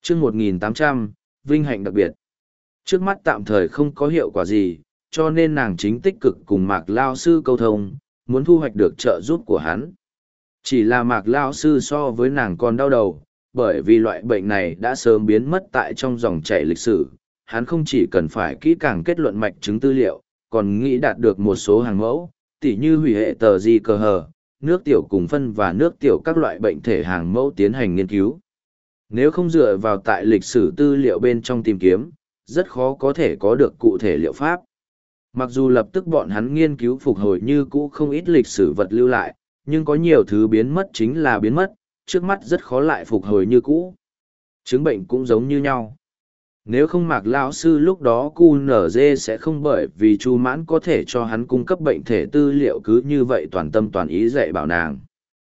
chương 1800, vinh hạnh đặc biệt. Trước mắt tạm thời không có hiệu quả gì, cho nên nàng chính tích cực cùng Mạc Lao Sư câu thông, muốn thu hoạch được trợ giúp của hắn. Chỉ là Mạc Lao Sư so với nàng còn đau đầu, bởi vì loại bệnh này đã sớm biến mất tại trong dòng chảy lịch sử. Hắn không chỉ cần phải kỹ càng kết luận mạch chứng tư liệu, còn nghĩ đạt được một số hàng mẫu, tỉ như hủy hệ tờ di cờ hờ, nước tiểu cùng phân và nước tiểu các loại bệnh thể hàng mẫu tiến hành nghiên cứu. Nếu không dựa vào tại lịch sử tư liệu bên trong tìm kiếm, rất khó có thể có được cụ thể liệu pháp. Mặc dù lập tức bọn hắn nghiên cứu phục hồi như cũ không ít lịch sử vật lưu lại, nhưng có nhiều thứ biến mất chính là biến mất, trước mắt rất khó lại phục hồi như cũ. Chứng bệnh cũng giống như nhau. Nếu không Mạc lão sư lúc đó QNZ sẽ không bởi vì Chu Mãn có thể cho hắn cung cấp bệnh thể tư liệu cứ như vậy toàn tâm toàn ý dạy bảo nàng.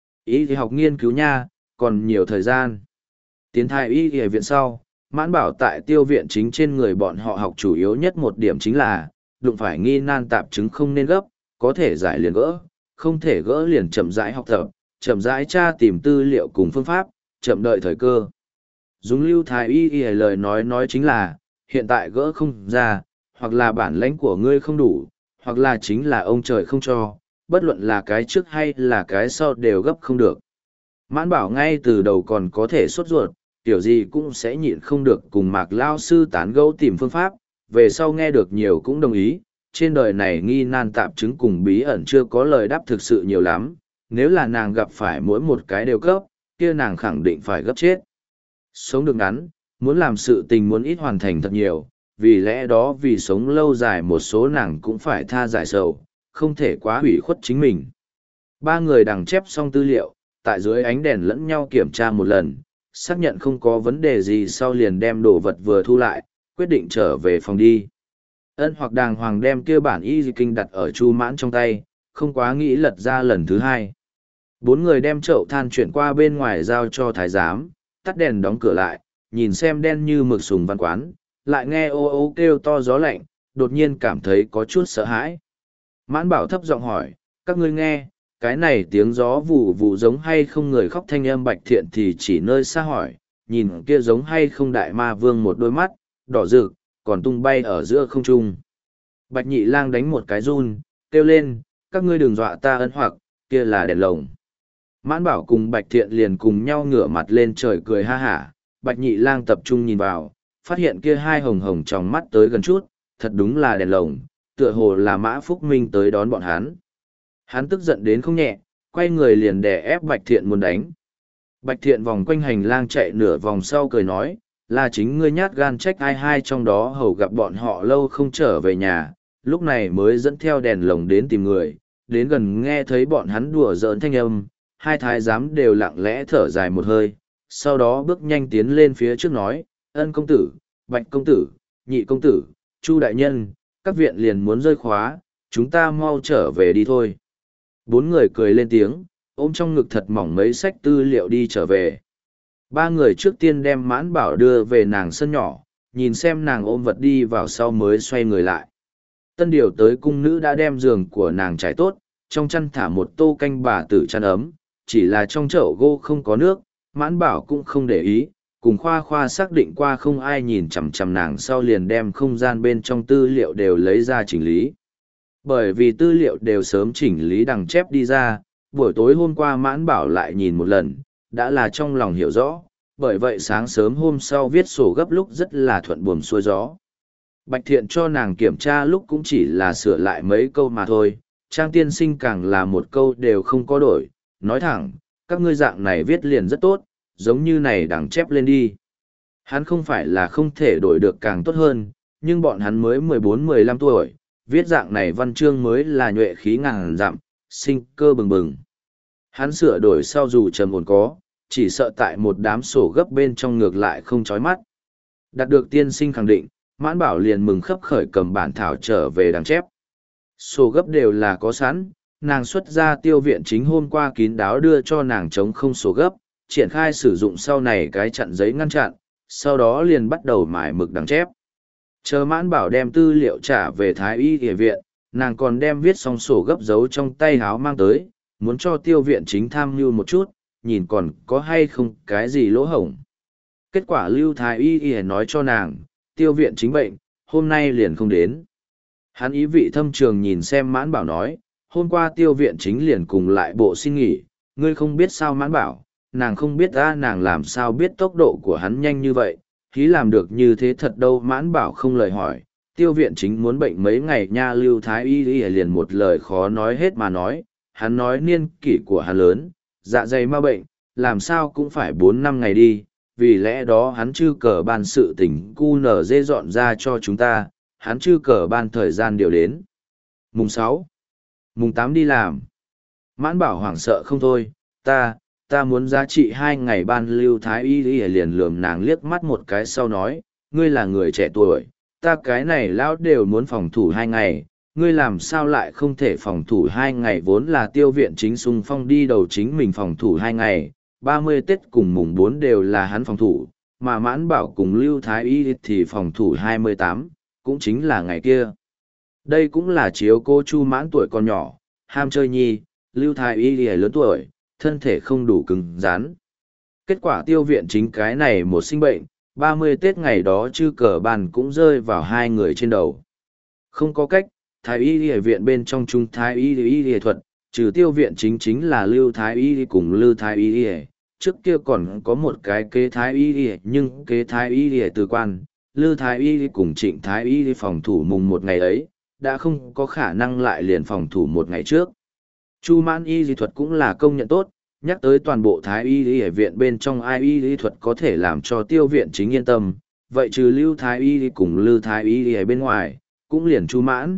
Ý thì học nghiên cứu nha, còn nhiều thời gian. Tiến thai y y viện sau, Mãn bảo tại tiêu viện chính trên người bọn họ học chủ yếu nhất một điểm chính là, đụng phải nghi nan tạp chứng không nên gấp, có thể giải liền gỡ, không thể gỡ liền chậm rãi học tập, chậm rãi tra tìm tư liệu cùng phương pháp, chậm đợi thời cơ. Dùng Lưu Thái Y Y lời nói chính là, hiện tại gỡ không ra, hoặc là bản lãnh của ngươi không đủ, hoặc là chính là ông trời không cho, bất luận là cái trước hay là cái sau đều gấp không được. Mãn bảo ngay từ đầu còn có thể sốt ruột, kiểu gì cũng sẽ nhịn không được cùng Mạc Lao Sư tán gẫu tìm phương pháp, về sau nghe được nhiều cũng đồng ý, trên đời này nghi nan tạp chứng cùng bí ẩn chưa có lời đáp thực sự nhiều lắm, nếu là nàng gặp phải mỗi một cái đều cấp, kia nàng khẳng định phải gấp chết. Sống được ngắn, muốn làm sự tình muốn ít hoàn thành thật nhiều, vì lẽ đó vì sống lâu dài một số nàng cũng phải tha giải sầu, không thể quá hủy khuất chính mình. Ba người đằng chép xong tư liệu, tại dưới ánh đèn lẫn nhau kiểm tra một lần, xác nhận không có vấn đề gì sau liền đem đồ vật vừa thu lại, quyết định trở về phòng đi. Ân hoặc đàng hoàng đem kia bản y kinh đặt ở Chu Mãn trong tay, không quá nghĩ lật ra lần thứ hai. Bốn người đem chậu than chuyển qua bên ngoài giao cho thái giám, tắt đèn đóng cửa lại, nhìn xem đen như mực sùng văn quán, lại nghe ô ô kêu to gió lạnh, đột nhiên cảm thấy có chút sợ hãi. Mãn bảo thấp giọng hỏi, các ngươi nghe, cái này tiếng gió vù vù giống hay không người khóc thanh âm Bạch Thiện thì chỉ nơi xa hỏi, nhìn kia giống hay không đại ma vương một đôi mắt, đỏ rực, còn tung bay ở giữa không trung. Bạch Nhị Lang đánh một cái run, kêu lên, các ngươi đừng dọa ta ân hoặc, kia là đèn lồng. Mãn bảo cùng Bạch Thiện liền cùng nhau ngửa mặt lên trời cười ha hả, Bạch Nhị Lang tập trung nhìn vào, phát hiện kia hai hồng hồng trong mắt tới gần chút, thật đúng là đèn lồng, tựa hồ là Mã Phúc Minh tới đón bọn hắn. Hắn tức giận đến không nhẹ, quay người liền đè ép Bạch Thiện muốn đánh. Bạch Thiện vòng quanh hành lang chạy nửa vòng sau cười nói, là chính ngươi nhát gan trách ai hai trong đó hầu gặp bọn họ lâu không trở về nhà, lúc này mới dẫn theo đèn lồng đến tìm người, đến gần nghe thấy bọn hắn đùa giỡn thanh âm, hai thái giám đều lặng lẽ thở dài một hơi, sau đó bước nhanh tiến lên phía trước nói, Ân công tử, Bạch công tử, Nhị công tử, Chu đại nhân, các viện liền muốn rơi khóa, chúng ta mau trở về đi thôi. Bốn người cười lên tiếng, ôm trong ngực thật mỏng mấy sách tư liệu đi trở về. Ba người trước tiên đem Mãn Bảo đưa về nàng sân nhỏ, nhìn xem nàng ôm vật đi vào sau mới xoay người lại. Tân điều tới cung nữ đã đem giường của nàng trải tốt, trong chăn thả một tô canh bà tử chăn ấm, chỉ là trong chậu gỗ không có nước, Mãn Bảo cũng không để ý, cùng khoa khoa xác định qua không ai nhìn chằm chằm nàng sau liền đem không gian bên trong tư liệu đều lấy ra chỉnh lý. Bởi vì tư liệu đều sớm chỉnh lý đằng chép đi ra, buổi tối hôm qua Mãn Bảo lại nhìn một lần, đã là trong lòng hiểu rõ, bởi vậy sáng sớm hôm sau viết sổ gấp lúc rất là thuận buồm xuôi gió. Bạch Thiện cho nàng kiểm tra lúc cũng chỉ là sửa lại mấy câu mà thôi, Trang tiên sinh càng là một câu đều không có đổi, nói thẳng, các ngươi dạng này viết liền rất tốt, giống như này đằng chép lên đi. Hắn không phải là không thể đổi được càng tốt hơn, nhưng bọn hắn mới 14-15 tuổi, viết dạng này văn chương mới là nhuệ khí ngàn dặm, sinh cơ bừng bừng. Hắn sửa đổi sau dù trầm ổn có, chỉ sợ tại một đám sổ gấp bên trong ngược lại không chói mắt. Đạt được tiên sinh khẳng định, Mãn Bảo liền mừng khấp khởi cầm bản thảo trở về đằng chép. Sổ gấp đều là có sẵn, nàng xuất ra tiêu viện chính hôm qua kín đáo đưa cho nàng chống không sổ gấp, triển khai sử dụng sau này cái chặn giấy ngăn chặn, sau đó liền bắt đầu mài mực đằng chép. Chờ Mãn Bảo đem tư liệu trả về Thái Y Y viện, nàng còn đem viết xong sổ gấp giấu trong tay háo mang tới, muốn cho tiêu viện chính tham mưu một chút, nhìn còn có hay không cái gì lỗ hổng. Kết quả Lưu Thái Y nói cho nàng, tiêu viện chính bệnh, hôm nay liền không đến. Hắn ý vị thâm trường nhìn xem Mãn Bảo nói, hôm qua tiêu viện chính liền cùng lại bộ xin nghỉ, ngươi không biết sao Mãn Bảo, nàng không biết nàng làm sao biết tốc độ của hắn nhanh như vậy, khí làm được như thế thật đâu. Mãn Bảo không lời hỏi, tiêu viện chính muốn bệnh mấy ngày nha. Lưu Thái Y liền một lời khó nói hết mà nói, hắn nói niên kỷ của hắn lớn, dạ dày ma bệnh, làm sao cũng phải 4-5 ngày đi, vì lẽ đó hắn chư cờ ban sự tình cu nở dê dọn ra cho chúng ta, hắn chư cờ ban thời gian điều đến. Mùng 6, mùng 8 đi làm. Mãn Bảo hoảng sợ không thôi, ta muốn giá trị 2 ngày ban. Lưu Thái Y liền lườm nàng liếc mắt một cái sau nói, ngươi là người trẻ tuổi, ta cái này lão đều muốn phòng thủ 2 ngày, ngươi làm sao lại không thể phòng thủ 2 ngày. Vốn là tiêu viện chính xung phong đi đầu chính mình phòng thủ 2 ngày, 30 Tết cùng mùng 4 đều là hắn phòng thủ, mà Mãn Bảo cùng Lưu Thái Y thì phòng thủ 28, cũng chính là ngày kia. Đây cũng là chiếu cô Chu Mãn tuổi còn nhỏ, ham chơi nhi, Lưu Thái Y lớn tuổi, thân thể không đủ cứng rắn. Kết quả tiêu viện chính cái này một sinh bệnh, 30 Tết ngày đó chư cờ bàn cũng rơi vào 2 người trên đầu. Không có cách, Thái Y viện bên trong trung Thái Y thuật, trừ tiêu viện chính là Lưu Thái Y cùng Lưu Thái Y. Trước kia còn có một cái kế Thái Y, nhưng kế Thái Y từ quan, Lưu Thái Y cùng Trịnh Thái Y phòng thủ mùng một ngày ấy, đã không có khả năng lại liền phòng thủ một ngày trước. Chu Mãn Y thuật cũng là công nhận tốt, nhắc tới toàn bộ Thái Y viện bên trong ai Y thuật có thể làm cho tiêu viện chính yên tâm, vậy trừ Lưu Thái Y cùng Lưu Thái Y bên ngoài, cũng liền Chu Mãn.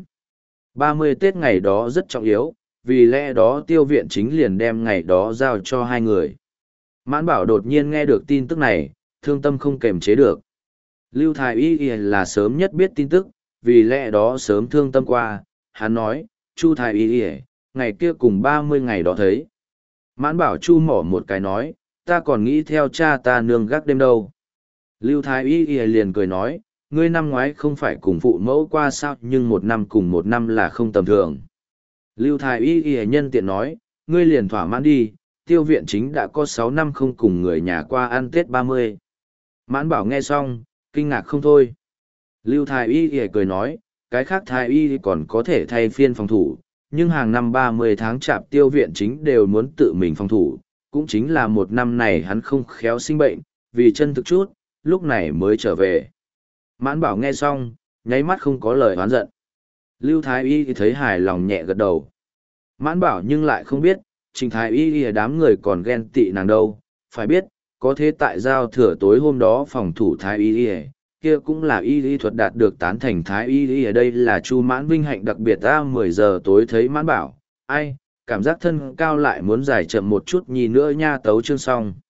30 Tết ngày đó rất trọng yếu, vì lẽ đó tiêu viện chính liền đem ngày đó giao cho 2 người. Mãn Bảo đột nhiên nghe được tin tức này, thương tâm không kềm chế được. Lưu Thái Y là sớm nhất biết tin tức, vì lẽ đó sớm thương tâm qua, hắn nói, Chu Thái Y, ngày kia cùng 30 ngày đó thấy. Mãn Bảo Chu mỏ một cái nói, ta còn nghĩ theo cha ta nương gác đêm đâu. Lưu Thái Y liền cười nói, ngươi năm ngoái không phải cùng phụ mẫu qua sao, nhưng 1 năm cùng 1 năm là không tầm thường. Lưu Thái Y nhân tiện nói, ngươi liền thỏa mãn đi, tiêu viện chính đã có 6 năm không cùng người nhà qua ăn Tết 30. Mãn Bảo nghe xong, kinh ngạc không thôi. Lưu Thái Y cười nói, cái khác Thái Y còn có thể thay phiên phòng thủ, nhưng hàng năm 30 tháng chạp tiêu viện chính đều muốn tự mình phòng thủ, cũng chính là 1 năm này hắn không khéo sinh bệnh, vì chân thực chút, lúc này mới trở về. Mãn Bảo nghe xong, nháy mắt không có lời oán giận. Lưu Thái Y thấy hài lòng nhẹ gật đầu. Mãn Bảo nhưng lại không biết, Trình Thái Y đám người còn ghen tị nàng đâu, phải biết, có thế tại giao thừa tối hôm đó phòng thủ Thái Y, kia cũng là y thuật đạt được tán thành Thái Y. Ở đây là Chu Mãn vinh hạnh đặc biệt. 10 giờ tối thấy Mãn Bảo, ai, cảm giác thân cao lại muốn giải chậm một chút, nhìn nữa nha. Tấu chương xong.